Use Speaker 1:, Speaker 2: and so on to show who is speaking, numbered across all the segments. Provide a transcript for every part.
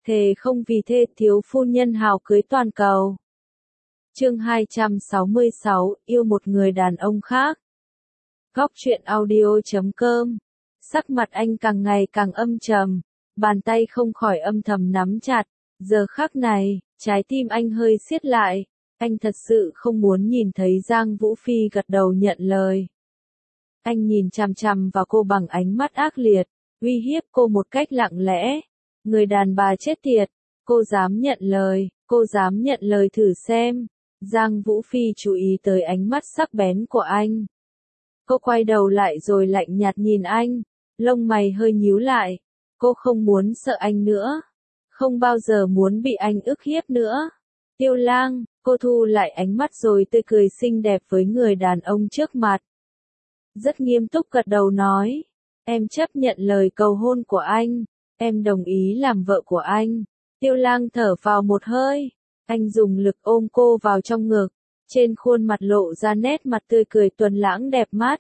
Speaker 1: thề không vì thê thiếu phu nhân hào cưới toàn cầu. Chương 266, yêu một người đàn ông khác. Góc truyện audio.com. Sắc mặt anh càng ngày càng âm trầm, bàn tay không khỏi âm thầm nắm chặt. Giờ khắc này, trái tim anh hơi siết lại. Anh thật sự không muốn nhìn thấy Giang Vũ Phi gật đầu nhận lời. Anh nhìn chằm chằm vào cô bằng ánh mắt ác liệt, uy hiếp cô một cách lặng lẽ. Người đàn bà chết tiệt, cô dám nhận lời thử xem. Giang Vũ Phi chú ý tới ánh mắt sắc bén của anh. Cô quay đầu lại rồi lạnh nhạt nhìn anh, lông mày hơi nhíu lại. Cô không muốn sợ anh nữa, không bao giờ muốn bị anh ức hiếp nữa. Tiêu Lang, cô thu lại ánh mắt rồi tươi cười xinh đẹp với người đàn ông trước mặt. Rất nghiêm túc gật đầu nói, em chấp nhận lời cầu hôn của anh, em đồng ý làm vợ của anh. Tiêu Lang thở vào một hơi, anh dùng lực ôm cô vào trong ngực, trên khuôn mặt lộ ra nét mặt tươi cười tuấn lãng đẹp mắt.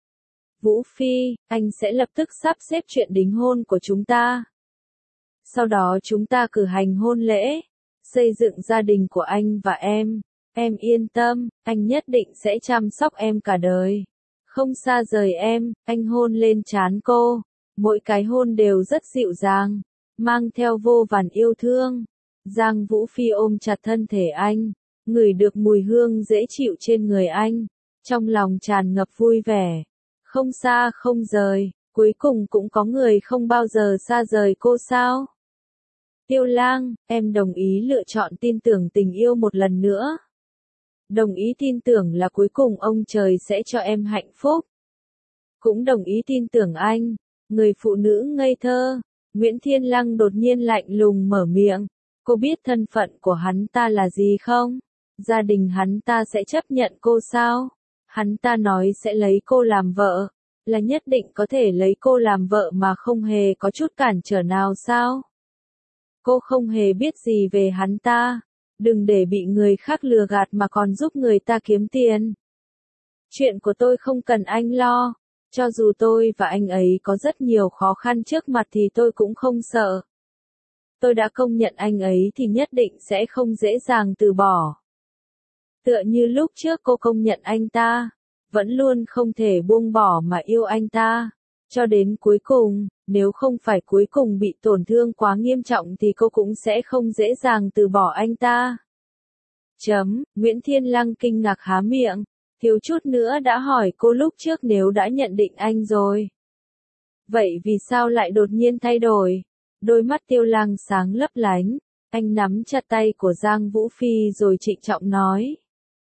Speaker 1: Vũ Phi, anh sẽ lập tức sắp xếp chuyện đính hôn của chúng ta. Sau đó chúng ta cử hành hôn lễ, xây dựng gia đình của anh và em yên tâm, anh nhất định sẽ chăm sóc em cả đời. Không xa rời em, anh hôn lên trán cô, mỗi cái hôn đều rất dịu dàng, mang theo vô vàn yêu thương. Giang Vũ Phi ôm chặt thân thể anh, ngửi được mùi hương dễ chịu trên người anh, trong lòng tràn ngập vui vẻ. Không xa không rời, cuối cùng cũng có người không bao giờ xa rời cô sao? Tiêu Lang, em đồng ý lựa chọn tin tưởng tình yêu một lần nữa. Đồng ý tin tưởng là cuối cùng ông trời sẽ cho em hạnh phúc. Cũng đồng ý tin tưởng anh, người phụ nữ ngây thơ. Nguyễn Thiên Lăng đột nhiên lạnh lùng mở miệng. Cô biết thân phận của hắn ta là gì không? Gia đình hắn ta sẽ chấp nhận cô sao? Hắn ta nói sẽ lấy cô làm vợ, là nhất định có thể lấy cô làm vợ mà không hề có chút cản trở nào sao? Cô không hề biết gì về hắn ta, đừng để bị người khác lừa gạt mà còn giúp người ta kiếm tiền. Chuyện của tôi không cần anh lo, cho dù tôi và anh ấy có rất nhiều khó khăn trước mặt thì tôi cũng không sợ. Tôi đã công nhận anh ấy thì nhất định sẽ không dễ dàng từ bỏ. Tựa như lúc trước cô công nhận anh ta, vẫn luôn không thể buông bỏ mà yêu anh ta. Cho đến cuối cùng, nếu không phải cuối cùng bị tổn thương quá nghiêm trọng thì cô cũng sẽ không dễ dàng từ bỏ anh ta. Nguyễn Thiên Lăng kinh ngạc há miệng, thiếu chút nữa đã hỏi cô lúc trước nếu đã nhận định anh rồi. Vậy vì sao lại đột nhiên thay đổi? Đôi mắt Tiêu Lang sáng lấp lánh, anh nắm chặt tay của Giang Vũ Phi rồi trịnh trọng nói.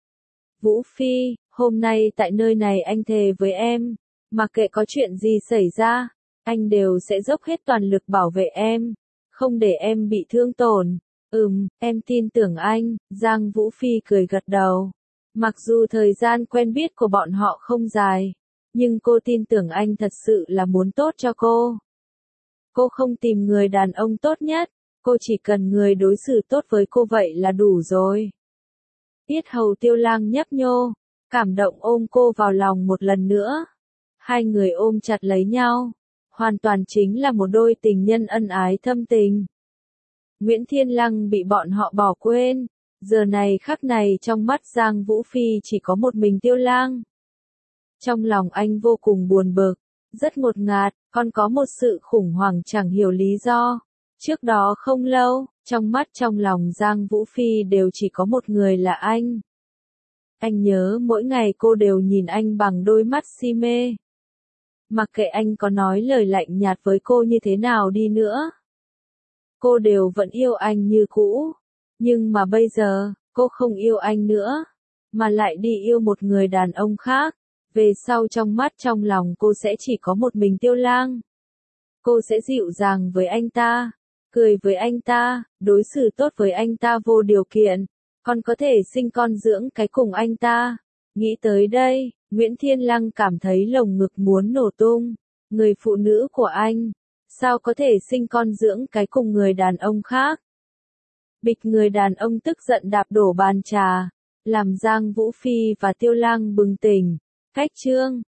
Speaker 1: Vũ Phi, hôm nay tại nơi này anh thề với em, mặc kệ có chuyện gì xảy ra, anh đều sẽ dốc hết toàn lực bảo vệ em, không để em bị thương tổn. Em tin tưởng anh, Giang Vũ Phi cười gật đầu. Mặc dù thời gian quen biết của bọn họ không dài, nhưng cô tin tưởng anh thật sự là muốn tốt cho cô. Cô không tìm người đàn ông tốt nhất, cô chỉ cần người đối xử tốt với cô vậy là đủ rồi. Yết hầu Tiêu Lang nhấp nhô, cảm động ôm cô vào lòng một lần nữa. Hai người ôm chặt lấy nhau, hoàn toàn chính là một đôi tình nhân ân ái thâm tình. Nguyễn Thiên Lăng bị bọn họ bỏ quên, giờ này khắc này trong mắt Giang Vũ Phi chỉ có một mình Tiêu Lang. Trong lòng anh vô cùng buồn bực, rất ngột ngạt, còn có một sự khủng hoảng chẳng hiểu lý do. Trước đó không lâu, trong mắt trong lòng Giang Vũ Phi đều chỉ có một người là anh. Anh nhớ mỗi ngày cô đều nhìn anh bằng đôi mắt si mê. Mặc kệ anh có nói lời lạnh nhạt với cô như thế nào đi nữa, cô đều vẫn yêu anh như cũ. Nhưng mà bây giờ, cô không yêu anh nữa, mà lại đi yêu một người đàn ông khác. Về sau trong mắt trong lòng cô sẽ chỉ có một mình Tiêu Lang. Cô sẽ dịu dàng với anh ta, cười với anh ta, đối xử tốt với anh ta vô điều kiện, còn có thể sinh con dưỡng cái cùng anh ta. Nghĩ tới đây, Nguyễn Thiên Lăng cảm thấy lồng ngực muốn nổ tung. Người phụ nữ của anh, sao có thể sinh con dưỡng cái cùng người đàn ông khác? Bịch, người đàn ông tức giận đạp đổ bàn trà, làm Giang Vũ Phi và Tiêu Lang bừng tỉnh. Cách chương